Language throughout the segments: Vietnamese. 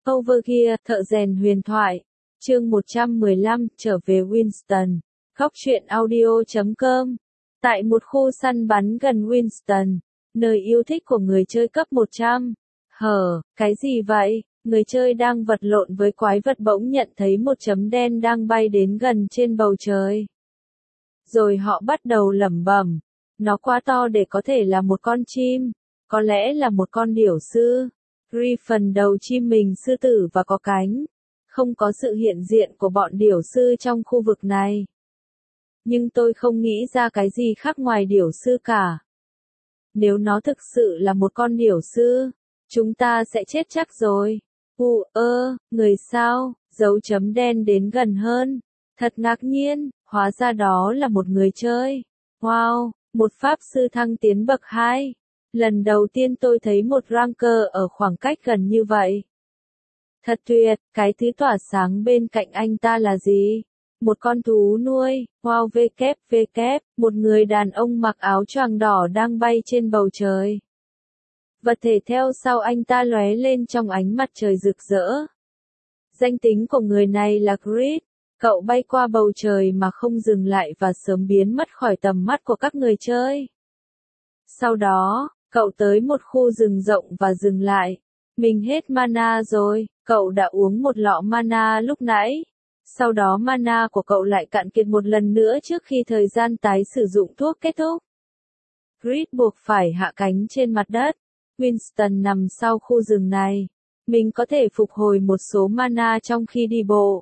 Overgear, thợ rèn huyền thoại. Chương 115, trở về Winston. Góc truyện audio.com. Tại một khu săn bắn gần Winston, nơi yêu thích của người chơi cấp 100. Cái gì vậy? Người chơi đang vật lộn với quái vật bỗng nhận thấy một chấm đen đang bay đến gần trên bầu trời. Rồi họ bắt đầu lẩm bẩm. Nó quá to để có thể là một con chim. Có lẽ là một con điểu sư. Griffin đầu chim mình sư tử và có cánh. Không có sự hiện diện của bọn điểu sư trong khu vực này. Nhưng tôi không nghĩ ra cái gì khác ngoài điểu sư cả. Nếu nó thực sự là một con điểu sư, chúng ta sẽ chết chắc rồi. Người sao? Dấu chấm đen đến gần hơn. Thật ngạc nhiên, hóa ra đó là một người chơi. Wow, một pháp sư thăng tiến bậc 2. Lần đầu tiên tôi thấy một ranker ở khoảng cách gần như vậy. Thật tuyệt, cái thứ tỏa sáng bên cạnh anh ta là gì? Một con thú nuôi, wow một người đàn ông mặc áo choàng đỏ đang bay trên bầu trời. Vật thể theo sau anh ta lóe lên trong ánh mặt trời rực rỡ. Danh tính của người này là Chris. Cậu bay qua bầu trời mà không dừng lại và sớm biến mất khỏi tầm mắt của các người chơi. Sau đó, cậu tới một khu rừng rộng và dừng lại. Mình hết mana rồi, cậu đã uống một lọ mana lúc nãy. Sau đó mana của cậu lại cạn kiệt một lần nữa trước khi thời gian tái sử dụng thuốc kết thúc. Chris buộc phải hạ cánh trên mặt đất. Winston nằm sau khu rừng này. Mình có thể phục hồi một số mana trong khi đi bộ.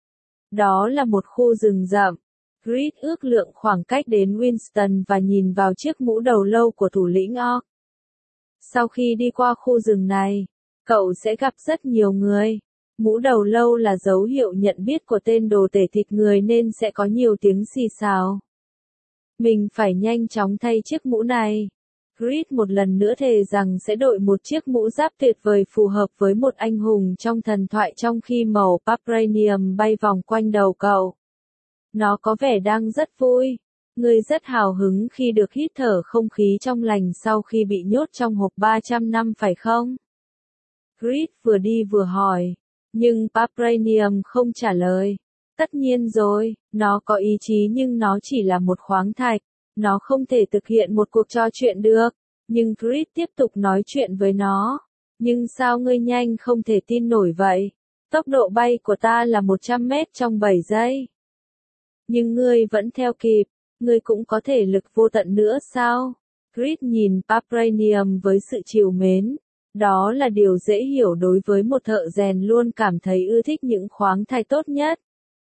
Đó là một khu rừng rậm. Chris ước lượng khoảng cách đến Winston và nhìn vào chiếc mũ đầu lâu của thủ lĩnh Orc. Sau khi đi qua khu rừng này, cậu sẽ gặp rất nhiều người. Mũ đầu lâu là dấu hiệu nhận biết của tên đồ tể thịt người nên sẽ có nhiều tiếng xì xào. Mình phải nhanh chóng thay chiếc mũ này. Chris một lần nữa thề rằng sẽ đội một chiếc mũ giáp tuyệt vời phù hợp với một anh hùng trong thần thoại trong khi màu Vibranium bay vòng quanh đầu cậu. Nó có vẻ đang rất vui. Người rất hào hứng khi được hít thở không khí trong lành sau khi bị nhốt trong hộp 300 năm phải không? Chris vừa đi vừa hỏi. Nhưng Vibranium không trả lời. Tất nhiên rồi, nó có ý chí nhưng nó chỉ là một khoáng thạch. Nó không thể thực hiện một cuộc trò chuyện được. Nhưng Chris tiếp tục nói chuyện với nó. Nhưng sao ngươi nhanh không thể tin nổi vậy? Tốc độ bay của ta là 100 mét trong 7 giây. Nhưng ngươi vẫn theo kịp. Ngươi cũng có thể lực vô tận nữa sao? Chris nhìn Vibranium với sự trìu mến. Đó là điều dễ hiểu đối với một thợ rèn luôn cảm thấy ưa thích những khoáng thạch tốt nhất.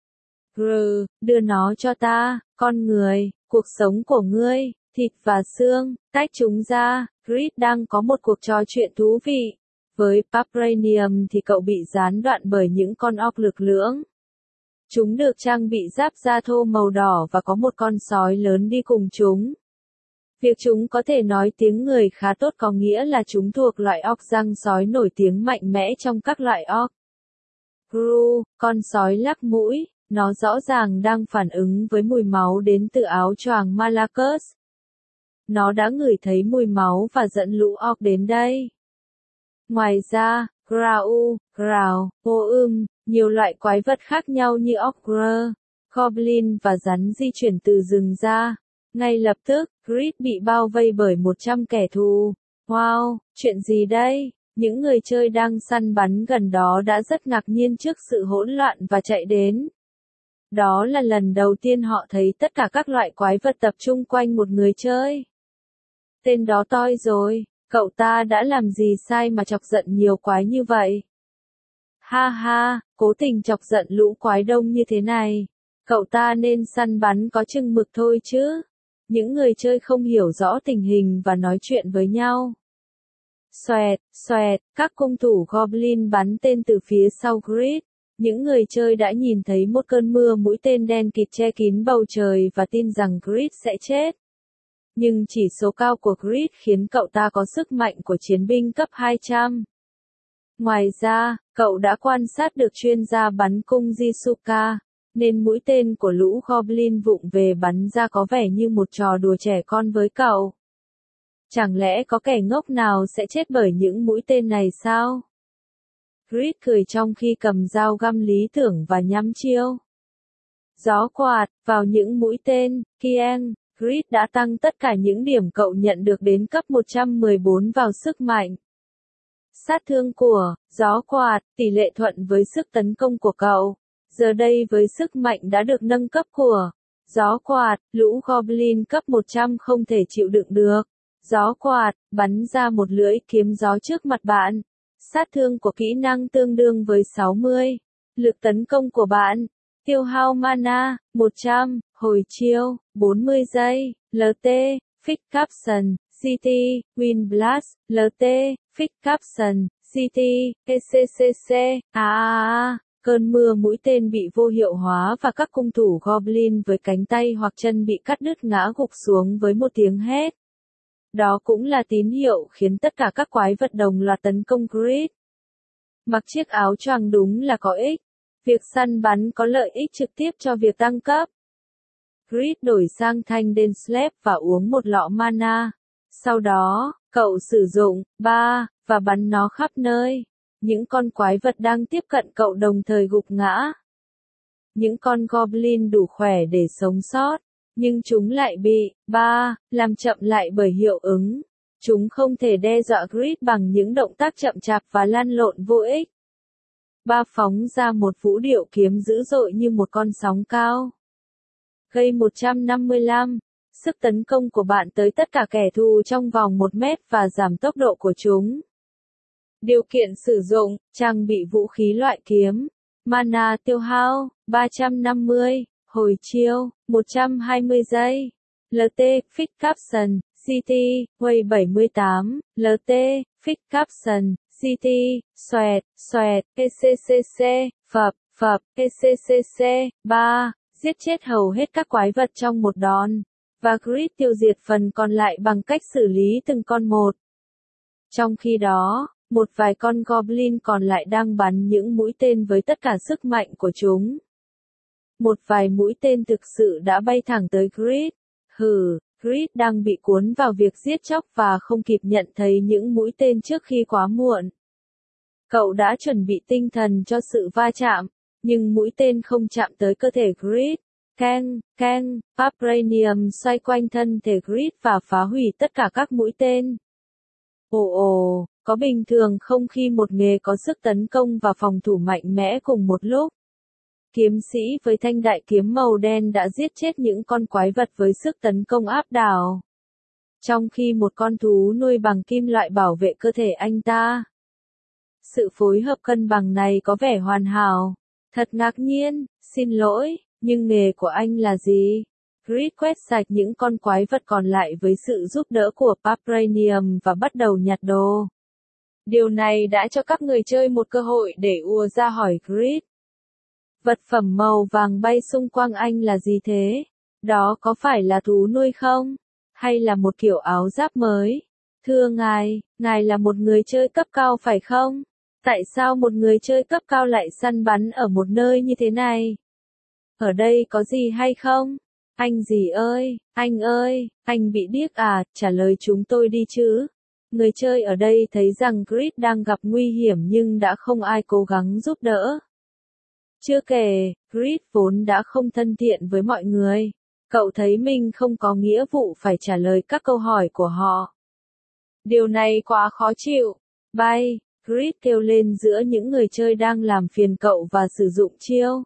Đưa nó cho ta, con người, cuộc sống của ngươi, thịt và xương, tách chúng ra. Chris đang có một cuộc trò chuyện thú vị. Với Vibranium thì cậu bị gián đoạn bởi những con orc lực lưỡng. Chúng được trang bị giáp da thô màu đỏ và có một con sói lớn đi cùng chúng. Việc chúng có thể nói tiếng người khá tốt có nghĩa là chúng thuộc loại orc răng sói nổi tiếng mạnh mẽ trong các loại orc. Gru, con sói lắc mũi, nó rõ ràng đang phản ứng với mùi máu đến từ áo choàng Malachus. Nó đã ngửi thấy mùi máu và dẫn lũ orc đến đây. Ngoài ra, Grau, Growl, nhiều loại quái vật khác nhau như Ogre, Goblin và rắn di chuyển từ rừng ra. Ngay lập tức, Chris bị bao vây bởi 100 kẻ thù. Wow, chuyện gì đây? Những người chơi đang săn bắn gần đó đã rất ngạc nhiên trước sự hỗn loạn và chạy đến. Đó là lần đầu tiên họ thấy tất cả các loại quái vật tập trung quanh một người chơi. Tên đó toi rồi, cậu ta đã làm gì sai mà chọc giận nhiều quái như vậy? Ha, cố tình chọc giận lũ quái đông như thế này. Cậu ta nên săn bắn có chừng mực thôi chứ. Những người chơi không hiểu rõ tình hình và nói chuyện với nhau. Xoẹt, các cung thủ Goblin bắn tên từ phía sau Chris. Những người chơi đã nhìn thấy một cơn mưa mũi tên đen kịt che kín bầu trời và tin rằng Chris sẽ chết. Nhưng chỉ số cao của Chris khiến cậu ta có sức mạnh của chiến binh cấp 200. Ngoài ra, cậu đã quan sát được chuyên gia bắn cung Jisuka, nên mũi tên của lũ Goblin vụng về bắn ra có vẻ như một trò đùa trẻ con với cậu. Chẳng lẽ có kẻ ngốc nào sẽ chết bởi những mũi tên này sao? Grid cười trong khi cầm dao găm lý tưởng và nhắm chiêu. Gió quạt, vào những mũi tên, Kieng, Grid đã tăng tất cả những điểm cậu nhận được đến cấp 114 vào sức mạnh. Sát thương của gió quạt, tỷ lệ thuận với sức tấn công của cậu. Giờ đây với sức mạnh đã được nâng cấp của gió quạt, lũ Goblin cấp 100 không thể chịu đựng được. Gió quạt, bắn ra một lưỡi kiếm gió trước mặt bạn. Sát thương của kỹ năng tương đương với 60. Lực tấn công của bạn. Tiêu hao mana, 100, hồi chiêu, 40 giây, LT, Fix Caption, CT, Wind Blast, LT, Fix Caption, CT, ECCC, cơn mưa mũi tên bị vô hiệu hóa và các cung thủ Goblin với cánh tay hoặc chân bị cắt đứt ngã gục xuống với một tiếng hét. Đó cũng là tín hiệu khiến tất cả các quái vật đồng loạt tấn công Grid. Mặc chiếc áo choàng đúng là có ích. Việc săn bắn có lợi ích trực tiếp cho việc tăng cấp. Grid đổi sang thanh đen slab và uống một lọ mana. Sau đó, cậu sử dụng 3 và bắn nó khắp nơi. Những con quái vật đang tiếp cận cậu đồng thời gục ngã. Những con Goblin đủ khỏe để sống sót, nhưng chúng lại bị 3 làm chậm lại bởi hiệu ứng. Chúng không thể đe dọa Grid bằng những động tác chậm chạp và lăn lộn vô ích. 3 phóng ra một vũ điệu kiếm dữ dội như một con sóng cao. Gây 155. Sức tấn công của bạn tới tất cả kẻ thù trong vòng 1 mét và giảm tốc độ của chúng. Điều kiện sử dụng, trang bị vũ khí loại kiếm. Mana tiêu hao, 350, hồi chiêu, 120 giây. LT, Fix Caption, CT, Way 78, LT, Fix Caption, CT, xoẹt, ECCC, phập, ECCC, 3, giết chết hầu hết các quái vật trong một đòn. Và Grid tiêu diệt phần còn lại bằng cách xử lý từng con một. Trong khi đó, một vài con Goblin còn lại đang bắn những mũi tên với tất cả sức mạnh của chúng. Một vài mũi tên thực sự đã bay thẳng tới Grid. Grid đang bị cuốn vào việc giết chóc và không kịp nhận thấy những mũi tên trước khi quá muộn. Cậu đã chuẩn bị tinh thần cho sự va chạm, nhưng mũi tên không chạm tới cơ thể Grid. Keng, Vibranium xoay quanh thân thể Grid và phá hủy tất cả các mũi tên. Có bình thường không khi một nghề có sức tấn công và phòng thủ mạnh mẽ cùng một lúc. Kiếm sĩ với thanh đại kiếm màu đen đã giết chết những con quái vật với sức tấn công áp đảo. Trong khi một con thú nuôi bằng kim loại bảo vệ cơ thể anh ta. Sự phối hợp cân bằng này có vẻ hoàn hảo. Thật ngạc nhiên, xin lỗi, nhưng nghề của anh là gì? Grid quét sạch những con quái vật còn lại với sự giúp đỡ của Vibranium và bắt đầu nhặt đồ. Điều này đã cho các người chơi một cơ hội để ùa ra hỏi Grid. Vật phẩm màu vàng bay xung quanh anh là gì thế? Đó có phải là thú nuôi không? Hay là một kiểu áo giáp mới? Thưa ngài là một người chơi cấp cao phải không? Tại sao một người chơi cấp cao lại săn bắn ở một nơi như thế này? Ở đây có gì hay không? Anh gì ơi, anh bị điếc à, trả lời chúng tôi đi chứ. Người chơi ở đây thấy rằng Grid đang gặp nguy hiểm nhưng đã không ai cố gắng giúp đỡ. Chưa kể, Grid vốn đã không thân thiện với mọi người. Cậu thấy mình không có nghĩa vụ phải trả lời các câu hỏi của họ. Điều này quá khó chịu. Bay, Grid kêu lên giữa những người chơi đang làm phiền cậu và sử dụng chiêu.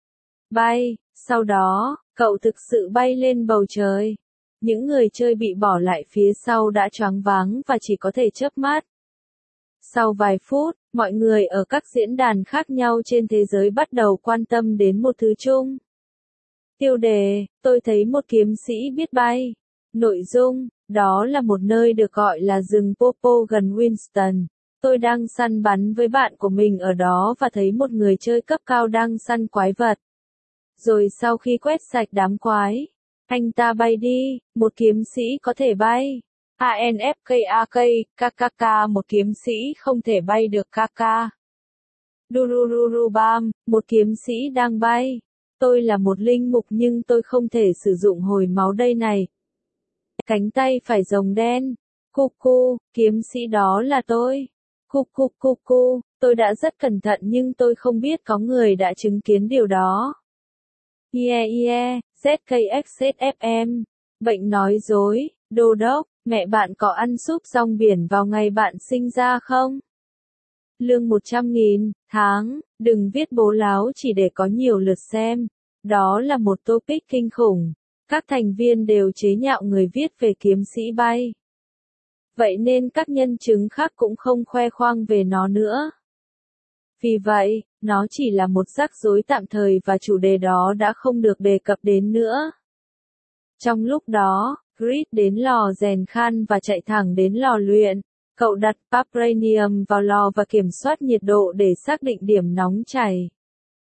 Bay, sau đó, cậu thực sự bay lên bầu trời. Những người chơi bị bỏ lại phía sau đã choáng váng và chỉ có thể chớp mắt. Sau vài phút, mọi người ở các diễn đàn khác nhau trên thế giới bắt đầu quan tâm đến một thứ chung. Tiêu đề, tôi thấy một kiếm sĩ biết bay. Nội dung, đó là một nơi được gọi là rừng Popo gần Winston. Tôi đang săn bắn với bạn của mình ở đó và thấy một người chơi cấp cao đang săn quái vật. Rồi sau khi quét sạch đám quái, anh ta bay đi, một kiếm sĩ có thể bay. ANFKAK, KKK một kiếm sĩ không thể bay được KK. Durururubam, một kiếm sĩ đang bay. Tôi là một linh mục nhưng tôi không thể sử dụng hồi máu đây này. Cánh tay phải rồng đen. Cuckoo, kiếm sĩ đó là tôi. Tôi đã rất cẩn thận nhưng tôi không biết có người đã chứng kiến điều đó. ZKXSFM. Bệnh nói dối, đô đốc, mẹ bạn có ăn súp rong biển vào ngày bạn sinh ra không? Lương 100.000, tháng, đừng viết bố láo chỉ để có nhiều lượt xem. Đó là một topic kinh khủng. Các thành viên đều chế nhạo người viết về kiếm sĩ bay. Vậy nên các nhân chứng khác cũng không khoe khoang về nó nữa. Vì vậy, nó chỉ là một rắc rối tạm thời và chủ đề đó đã không được đề cập đến nữa. Trong lúc đó, Grid đến lò rèn khan và chạy thẳng đến lò luyện. Cậu đặt Vibranium vào lò và kiểm soát nhiệt độ để xác định điểm nóng chảy.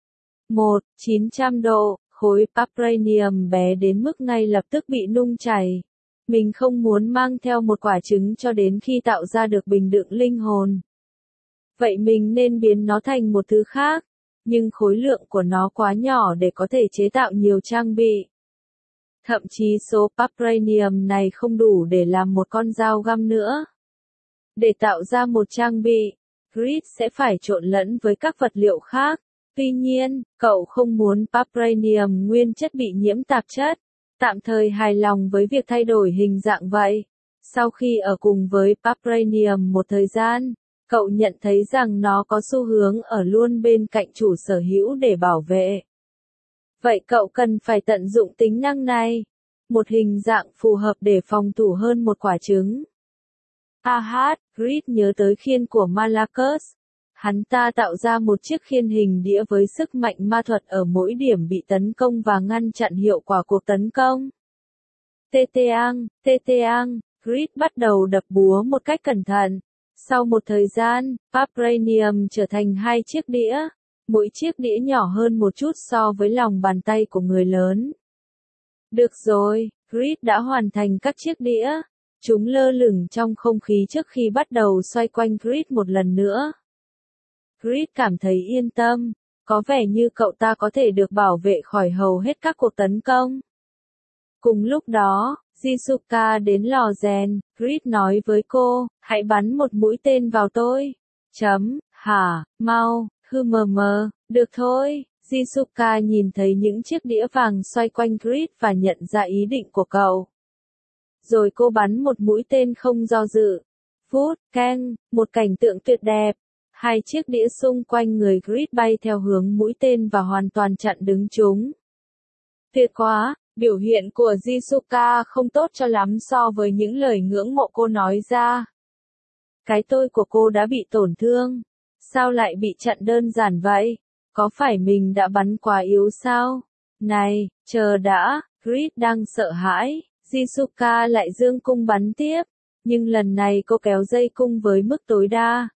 900 độ, khối Vibranium bé đến mức ngay lập tức bị nung chảy. Mình không muốn mang theo một quả trứng cho đến khi tạo ra được bình đựng linh hồn. Vậy mình nên biến nó thành một thứ khác, nhưng khối lượng của nó quá nhỏ để có thể chế tạo nhiều trang bị. Thậm chí số Vibranium này không đủ để làm một con dao găm nữa. Để tạo ra một trang bị, Grid sẽ phải trộn lẫn với các vật liệu khác. Tuy nhiên, cậu không muốn Vibranium nguyên chất bị nhiễm tạp chất. Tạm thời hài lòng với việc thay đổi hình dạng vậy. Sau khi ở cùng với Vibranium một thời gian, cậu nhận thấy rằng nó có xu hướng ở luôn bên cạnh chủ sở hữu để bảo vệ. Vậy cậu cần phải tận dụng tính năng này. Một hình dạng phù hợp để phòng thủ hơn một quả trứng. Grid nhớ tới khiên của Malakos. Hắn ta tạo ra một chiếc khiên hình đĩa với sức mạnh ma thuật ở mỗi điểm bị tấn công và ngăn chặn hiệu quả cuộc tấn công. Teteang, Grid bắt đầu đập búa một cách cẩn thận. Sau một thời gian, Vibranium trở thành hai chiếc đĩa. Mỗi chiếc đĩa nhỏ hơn một chút so với lòng bàn tay của người lớn. Được rồi, Grid đã hoàn thành các chiếc đĩa. Chúng lơ lửng trong không khí trước khi bắt đầu xoay quanh Grid một lần nữa. Grid cảm thấy yên tâm, có vẻ như cậu ta có thể được bảo vệ khỏi hầu hết các cuộc tấn công. Cùng lúc đó, Jisuka đến lò rèn, Grid nói với cô, hãy bắn một mũi tên vào tôi. Mau, được thôi. Jisuka nhìn thấy những chiếc đĩa vàng xoay quanh Grid và nhận ra ý định của cậu. Rồi cô bắn một mũi tên không do dự. Một cảnh tượng tuyệt đẹp. Hai chiếc đĩa xung quanh người Grid bay theo hướng mũi tên và hoàn toàn chặn đứng chúng. Tuyệt quá, biểu hiện của Jisuka không tốt cho lắm so với những lời ngưỡng mộ cô nói ra. Cái tôi của cô đã bị tổn thương. Sao lại bị chặn đơn giản vậy? Có phải mình đã bắn quá yếu sao? Này, chờ đã, Grid đang sợ hãi. Jisuka lại giương cung bắn tiếp. Nhưng lần này cô kéo dây cung với mức tối đa.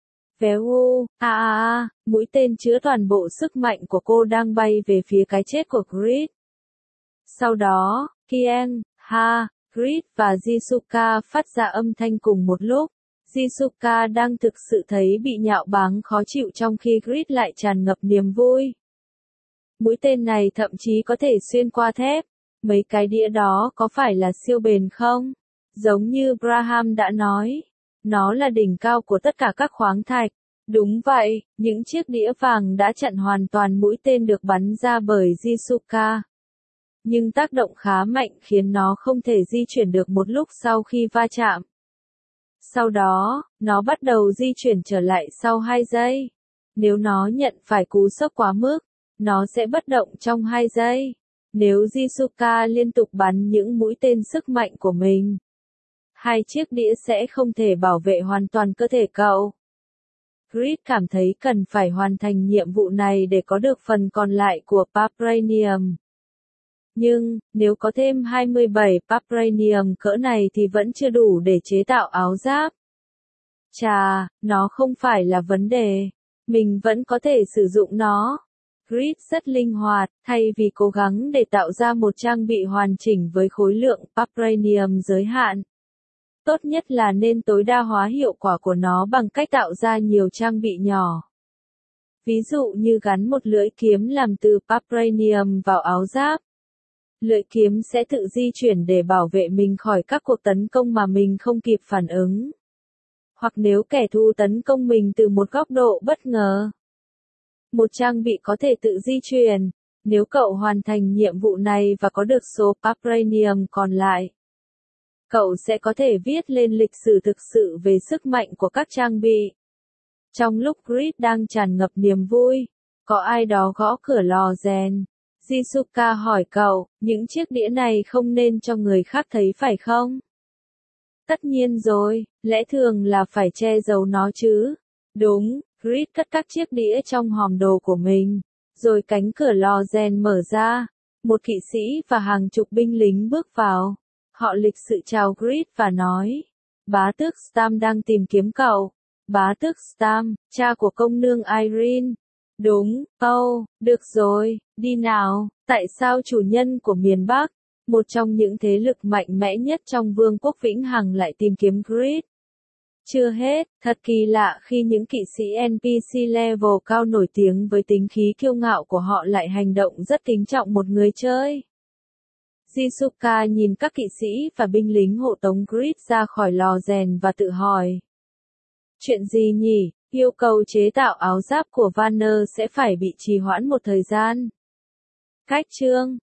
Mũi tên chứa toàn bộ sức mạnh của cô đang bay về phía cái chết của Grid. Sau đó, Grid và Jisuka phát ra âm thanh cùng một lúc. Jisuka đang thực sự thấy bị nhạo báng khó chịu trong khi Grid lại tràn ngập niềm vui. Mũi tên này thậm chí có thể xuyên qua thép. Mấy cái đĩa đó có phải là siêu bền không? Giống như Graham đã nói, nó là đỉnh cao của tất cả các khoáng thạch. Đúng vậy, những chiếc đĩa vàng đã chặn hoàn toàn mũi tên được bắn ra bởi Jisuka. Nhưng tác động khá mạnh khiến nó không thể di chuyển được một lúc sau khi va chạm. Sau đó, nó bắt đầu di chuyển trở lại sau 2 giây. Nếu nó nhận phải cú sốc quá mức, nó sẽ bất động trong 2 giây. Nếu Jisuka liên tục bắn những mũi tên sức mạnh của mình, hai chiếc đĩa sẽ không thể bảo vệ hoàn toàn cơ thể cậu. Grid cảm thấy cần phải hoàn thành nhiệm vụ này để có được phần còn lại của Vibranium. Nhưng, nếu có thêm 27 Vibranium cỡ này thì vẫn chưa đủ để chế tạo áo giáp. Chà, nó không phải là vấn đề. Mình vẫn có thể sử dụng nó. Grid rất linh hoạt, thay vì cố gắng để tạo ra một trang bị hoàn chỉnh với khối lượng Vibranium giới hạn. Tốt nhất là nên tối đa hóa hiệu quả của nó bằng cách tạo ra nhiều trang bị nhỏ. Ví dụ như gắn một lưỡi kiếm làm từ Vibranium vào áo giáp. Lưỡi kiếm sẽ tự di chuyển để bảo vệ mình khỏi các cuộc tấn công mà mình không kịp phản ứng. hoặc nếu kẻ thù tấn công mình từ một góc độ bất ngờ. Một trang bị có thể tự di chuyển, nếu cậu hoàn thành nhiệm vụ này và có được số Vibranium còn lại. Cậu sẽ có thể viết lên lịch sử thực sự về sức mạnh của các trang bị. Trong lúc Grid đang tràn ngập niềm vui, có ai đó gõ cửa lò rèn. Jisuka hỏi cậu, những chiếc đĩa này không nên cho người khác thấy phải không? Tất nhiên rồi, lẽ thường là phải che giấu nó chứ. Đúng, Grid cất các chiếc đĩa trong hòm đồ của mình. Rồi cánh cửa lò rèn mở ra. Một kỵ sĩ và hàng chục binh lính bước vào. Họ lịch sự chào Grid và nói, bá tước Stam đang tìm kiếm cậu. Bá tước Stam, cha của công nương Irene. Đúng, được rồi, đi nào. Tại sao chủ nhân của miền Bắc, một trong những thế lực mạnh mẽ nhất trong vương quốc Vĩnh Hằng lại tìm kiếm Grid? Chưa hết, thật kỳ lạ khi những kỵ sĩ NPC level cao nổi tiếng với tính khí kiêu ngạo của họ lại hành động rất kính trọng một người chơi. Jisuka nhìn các kỵ sĩ và binh lính hộ tống Grid ra khỏi lò rèn và tự hỏi. Chuyện gì nhỉ? Yêu cầu chế tạo áo giáp của Vanner sẽ phải bị trì hoãn một thời gian. Cách chương